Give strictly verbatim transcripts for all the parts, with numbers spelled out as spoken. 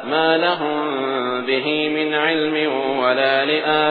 ما لهم به من علم ولا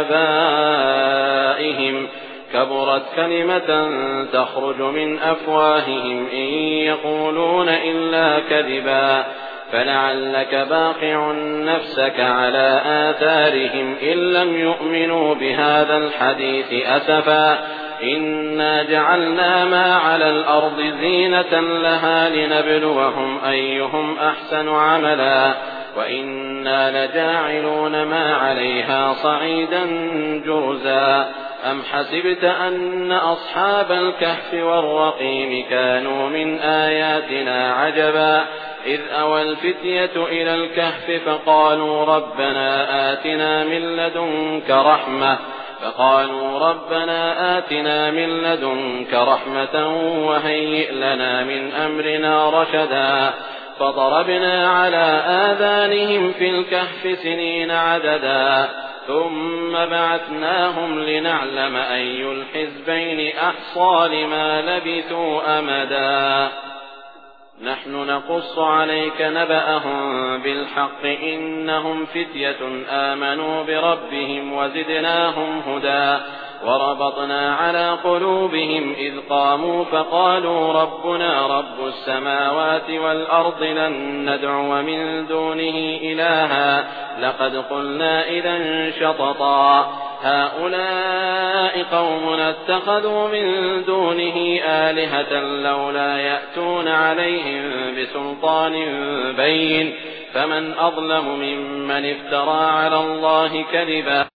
لآبائهم كبرت كلمة تخرج من أفواههم إن يقولون إلا كذبا فلعلك باقع نفسك على آثارهم إن لم يؤمنوا بهذا الحديث أسفا إنا جعلنا ما على الأرض زينة لها لنبلوهم أيهم أحسن عملا وإنا لجاعلون ما عليها صعيدا جرزا أم حسبت أن أصحاب الكهف والرقيم كانوا من آياتنا عجبا إذ أوى الفتية إلى الكهف فقالوا ربنا آتنا من لدنك رحمة فقالوا ربنا آتنا من لدنك رحمة وهيئ لنا من أمرنا رشدا فضربنا على آذانهم في الكهف سنين عددا ثم بعثناهم لنعلم أي الحزبين أحصى لما لبثوا أمدا نحن نقص عليك نبأهم بالحق إنهم فتية آمنوا بربهم وزدناهم هدى وربطنا على قلوبهم إذ قاموا فقالوا ربنا رب السماوات والأرض لن ندعو من دونه إلها لقد قلنا إذا شططا هؤلاء قومنا اتخذوا من دونه آلهة لولا يأتون عليهم بسلطان بين فمن أظلم ممن افترى على الله كذبا